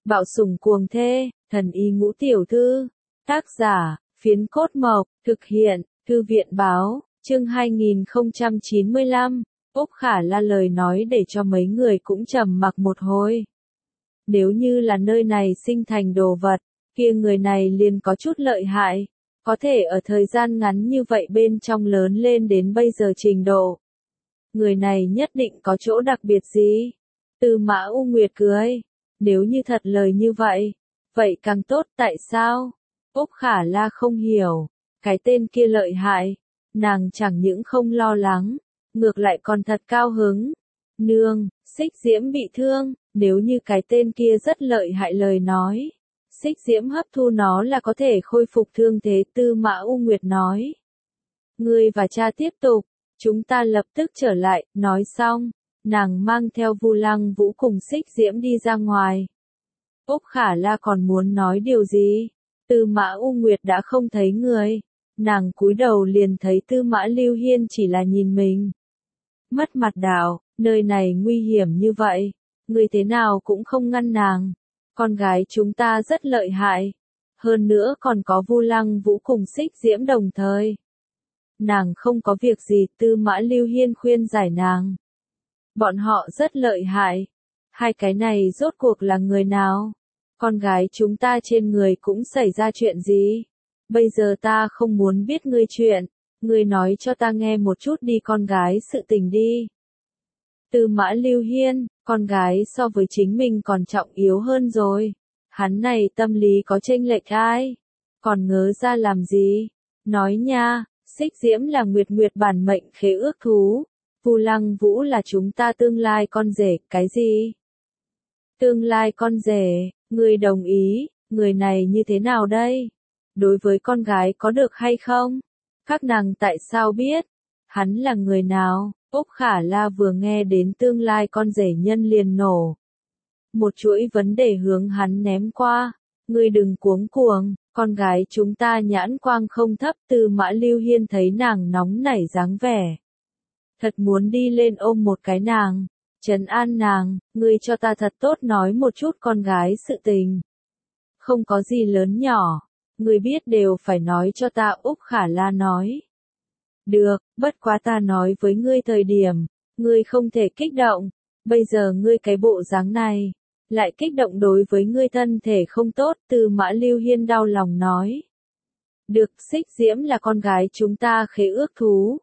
Bạo sủng cuồng thê, thần y ngũ tiểu thư. Tác giả, Phiến Cốt Mộc, thực hiện, Thư viện báo, chương 2095. Úc Khả La lời nói để cho mấy người cũng trầm mặc một hồi. Nếu như là nơi này sinh thành đồ vật, kia người này liền có chút lợi hại, có thể ở thời gian ngắn như vậy bên trong lớn lên đến bây giờ trình độ. Người này nhất định có chỗ đặc biệt gì? Tư Mã U Nguyệt cười, nếu như thật lời như vậy, vậy càng tốt, tại sao? Úc Khả La không hiểu, cái tên kia lợi hại, nàng chẳng những không lo lắng, ngược lại còn thật cao hứng. Nương, Xích Diễm bị thương, nếu như cái tên kia rất lợi hại lời nói, Xích Diễm hấp thu nó là có thể khôi phục thương thế. Tư Mã U Nguyệt nói. Ngươi và cha tiếp tục, chúng ta lập tức trở lại. Nói xong, nàng mang theo Vu Lăng Vũ cùng Xích Diễm đi ra ngoài. Úc Khả La còn muốn nói điều gì? Tư Mã U Nguyệt đã không thấy người. Nàng cúi đầu liền thấy Tư Mã Lưu Hiên chỉ là nhìn mình. Mất mặt đạo, nơi này nguy hiểm như vậy, người thế nào cũng không ngăn nàng. Con gái chúng ta rất lợi hại. Hơn nữa còn có Vu Lăng Vũ cùng Xích Diễm đồng thời. Nàng không có việc gì. Tư Mã Lưu Hiên khuyên giải nàng. Bọn họ rất lợi hại. Hai cái này rốt cuộc là người nào? Con gái chúng ta trên người cũng xảy ra chuyện gì? Bây giờ ta không muốn biết ngươi chuyện. Ngươi nói cho ta nghe một chút đi, con gái sự tình đi. Tư Mã Lưu Hiên, con gái so với chính mình còn trọng yếu hơn rồi. Hắn này tâm lý có chênh lệch ai? Còn ngớ ra làm gì? Nói nha, Xích Diễm là Nguyệt Nguyệt bản mệnh khế ước thú. Vu Lăng Vũ là chúng ta tương lai con rể. Cái gì? Tương lai con rể, ngươi đồng ý, người này như thế nào đây? Đối với con gái có được hay không? Các nàng tại sao biết? Hắn là người nào? Úc Khả La vừa nghe đến tương lai con rể nhân liền nổ. Một chuỗi vấn đề hướng hắn ném qua. Ngươi đừng cuống cuồng, con gái chúng ta nhãn quang không thấp. Tư Mã Lưu Hiên thấy nàng nóng nảy dáng vẻ. Thật muốn đi lên ôm một cái nàng. Trấn an nàng, ngươi cho ta thật tốt nói một chút con gái sự tình. Không có gì lớn nhỏ, ngươi biết đều phải nói cho ta. Úc Khả La nói. Được, bất quá ta nói với ngươi thời điểm, ngươi không thể kích động, bây giờ ngươi cái bộ dáng này, lại kích động đối với ngươi thân thể không tốt. Tư Mã Lưu Hiên đau lòng nói. Được, Xích Diễm là con gái chúng ta khế ước thú.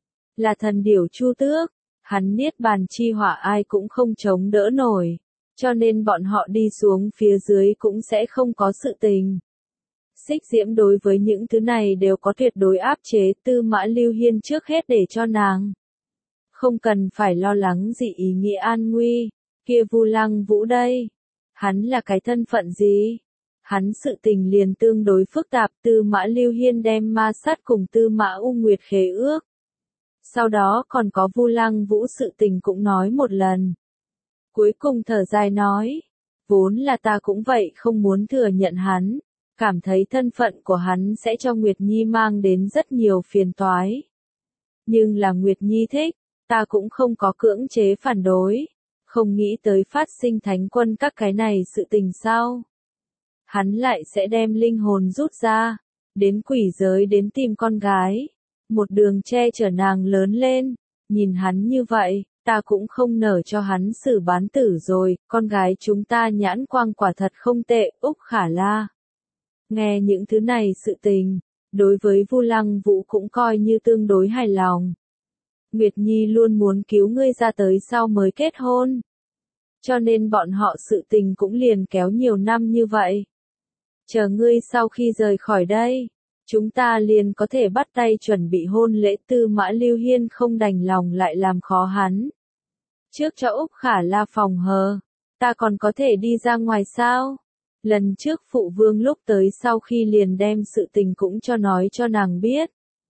Là thần điểu Chu Tước, hắn niết bàn chi hỏa ai cũng không chống đỡ nổi, cho nên bọn họ đi xuống phía dưới cũng sẽ không có sự tình. Xích Diễm đối với những thứ này đều có tuyệt đối áp chế. Tư Mã Lưu Hiên trước hết để cho nàng không cần phải lo lắng gì ý nghĩa an nguy. Kia Vu Lăng Vũ đây, hắn là cái thân phận gì? Hắn sự tình liền tương đối phức tạp. Tư Mã Lưu Hiên đem ma sát cùng Tư Mã U Nguyệt khế ước, sau đó còn có Vu Lăng Vũ sự tình cũng nói một lần. Cuối cùng thở dài nói, vốn là ta cũng vậy không muốn thừa nhận hắn, cảm thấy thân phận của hắn sẽ cho Nguyệt Nhi mang đến rất nhiều phiền toái. Nhưng là Nguyệt Nhi thích, ta cũng không có cưỡng chế phản đối, không nghĩ tới phát sinh thánh quân các cái này sự tình sao. Hắn lại sẽ đem linh hồn rút ra, đến quỷ giới đến tìm con gái, một đường che chở nàng lớn lên. Nhìn hắn như vậy, ta cũng không nở cho hắn xử bán tử rồi. Con gái chúng ta nhãn quang quả thật không tệ. Úc Khả La nghe những thứ này sự tình, đối với Vu Lăng Vũ cũng coi như tương đối hài lòng. Nguyệt Nhi luôn muốn cứu ngươi ra tới sau mới kết hôn, cho nên bọn họ sự tình cũng liền kéo nhiều năm như vậy. Chờ ngươi sau khi rời khỏi đây, chúng ta liền có thể bắt tay chuẩn bị hôn lễ. Tư Mã Lưu Hiên không đành lòng lại làm khó hắn. Trước cho Úc Khả La phòng hờ, ta còn có thể đi ra ngoài sao? Lần trước phụ vương lúc tới sau khi liền đem sự tình cũng cho nói cho nàng biết.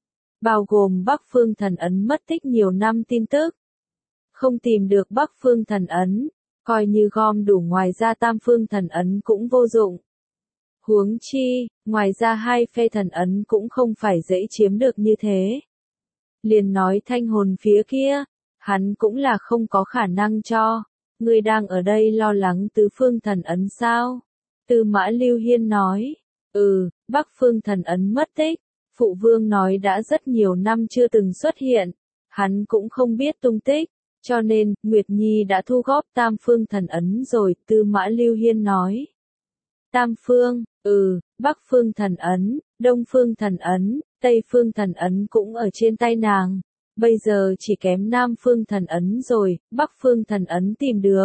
Bao gồm Bắc Phương Thần Ấn mất tích nhiều năm tin tức. Không tìm được Bắc Phương Thần Ấn, coi như gom đủ, ngoài ra Tam Phương Thần Ấn cũng vô dụng. Huống chi, ngoài ra hai phê thần ấn cũng không phải dễ chiếm được như thế. Liền nói thanh hồn phía kia, hắn cũng là không có khả năng cho. Ngươi đang ở đây lo lắng tứ phương thần ấn sao? Tư Mã Lưu Hiên nói. Bắc phương thần ấn mất tích. Phụ vương nói đã rất nhiều năm chưa từng xuất hiện. Hắn cũng không biết tung tích. Cho nên, Nguyệt Nhi đã thu góp tam phương thần ấn rồi, Tư Mã Lưu Hiên nói. Tam phương, Bắc phương thần ấn, Đông phương thần ấn, Tây phương thần ấn cũng ở trên tay nàng. Bây giờ chỉ kém Nam phương thần ấn rồi, Bắc phương thần ấn tìm được.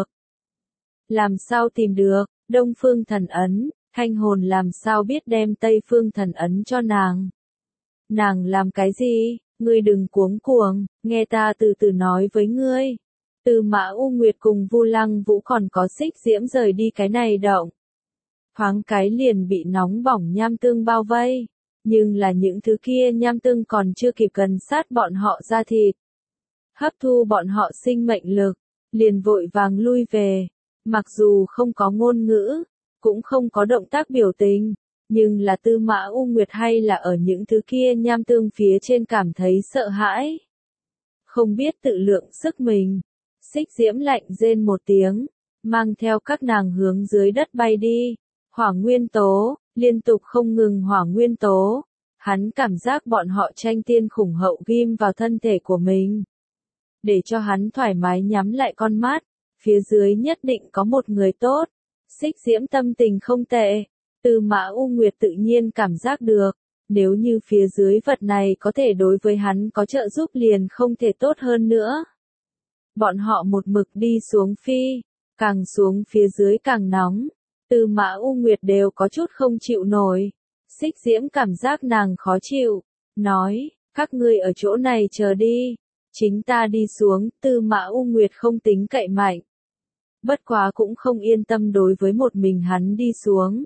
Làm sao tìm được, Đông phương thần ấn, Thanh hồn làm sao biết đem Tây phương thần ấn cho nàng. Nàng làm cái gì, ngươi đừng cuống cuồng, nghe ta từ từ nói với ngươi. Tư Mã U Nguyệt cùng Vu Lăng Vũ còn có Xích Diễm rời đi cái này động. Thoáng cái liền bị nóng bỏng nham tương bao vây. Nhưng là những thứ kia nham tương còn chưa kịp gần sát bọn họ ra thịt. Hấp thu bọn họ sinh mệnh lực, liền vội vàng lui về. Mặc dù không có ngôn ngữ, cũng không có động tác biểu tình, nhưng là Tư Mã U Nguyệt hay là ở những thứ kia nham tương phía trên cảm thấy sợ hãi. Không biết tự lượng sức mình. Xích Diễm lạnh rên một tiếng, mang theo các nàng hướng dưới đất bay đi. Hỏa nguyên tố, liên tục không ngừng hỏa nguyên tố. Hắn cảm giác bọn họ tranh tiên khủng hậu ghim vào thân thể của mình. Để cho hắn thoải mái nhắm lại con mắt, phía dưới nhất định có một người tốt. Xích Diễm tâm tình không tệ. Tư Mã U Nguyệt tự nhiên cảm giác được. Nếu như phía dưới vật này có thể đối với hắn có trợ giúp liền không thể tốt hơn nữa. Bọn họ một mực đi xuống phi, càng xuống phía dưới càng nóng. Tư Mã U Nguyệt đều có chút không chịu nổi. Xích Diễm cảm giác nàng khó chịu, nói, các ngươi ở chỗ này chờ đi, chính ta đi xuống. Tư Mã U Nguyệt không tính cậy mạnh. Bất quá cũng không yên tâm đối với một mình hắn đi xuống.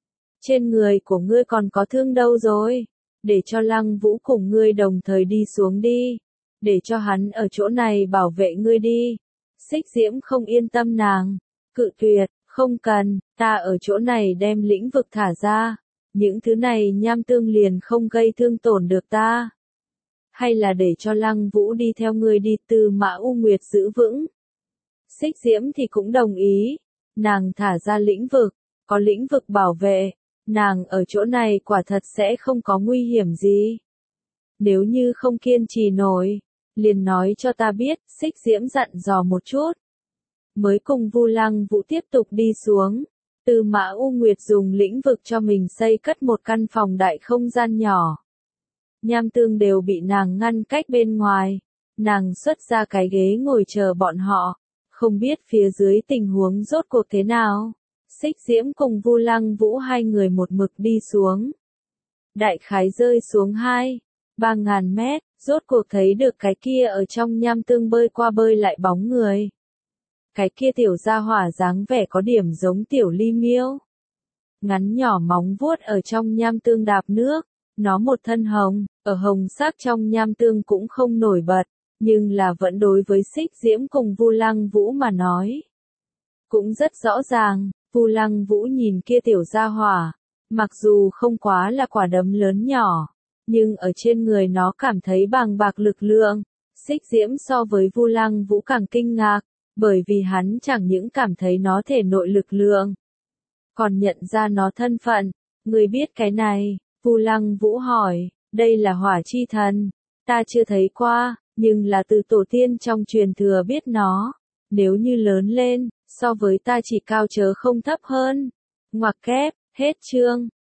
Trên người của ngươi còn có thương đâu rồi, để cho Lăng Vũ cùng ngươi đồng thời đi xuống đi, để cho hắn ở chỗ này bảo vệ ngươi đi. Xích Diễm không yên tâm nàng, cự tuyệt, không cần, ta ở chỗ này đem lĩnh vực thả ra, những thứ này nham tương liền không gây thương tổn được ta. Hay là để cho Lăng Vũ đi theo ngươi đi. Tư Mã U Nguyệt giữ vững. Xích Diễm thì cũng đồng ý, nàng thả ra lĩnh vực, có lĩnh vực bảo vệ, nàng ở chỗ này quả thật sẽ không có nguy hiểm gì. Nếu như không kiên trì nổi, liền nói cho ta biết. Xích Diễm dặn dò một chút. Mới cùng Vu Lăng Vũ tiếp tục đi xuống. Tư Mã U Nguyệt dùng lĩnh vực cho mình xây cất một căn phòng đại không gian nhỏ. Nham tương đều bị nàng ngăn cách bên ngoài. Nàng xuất ra cái ghế ngồi chờ bọn họ. Không biết phía dưới tình huống rốt cuộc thế nào. Xích Diễm cùng Vu Lăng Vũ hai người một mực đi xuống. Đại khái rơi xuống 2-3 ngàn mét, rốt cuộc thấy được cái kia ở trong nham tương bơi qua bơi lại bóng người. Cái kia tiểu gia hỏa dáng vẻ có điểm giống tiểu ly miêu. Ngắn nhỏ móng vuốt ở trong nham tương đạp nước, nó một thân hồng, ở hồng sắc trong nham tương cũng không nổi bật, nhưng là vẫn đối với Xích Diễm cùng Vu Lăng Vũ mà nói. Cũng rất rõ ràng, Vu Lăng Vũ nhìn kia tiểu gia hỏa, mặc dù không quá là quả đấm lớn nhỏ, nhưng ở trên người nó cảm thấy bàng bạc lực lượng. Xích Diễm so với Vu Lăng Vũ càng kinh ngạc, bởi vì hắn chẳng những cảm thấy nó thể nội lực lượng, còn nhận ra nó thân phận. Người biết cái này? Vu Lăng Vũ hỏi. Đây là hỏa chi thần. Ta chưa thấy qua, nhưng là từ tổ tiên trong truyền thừa biết nó. Nếu như lớn lên, so với ta chỉ cao chớ không thấp hơn. Ngoặc kép, hết chương.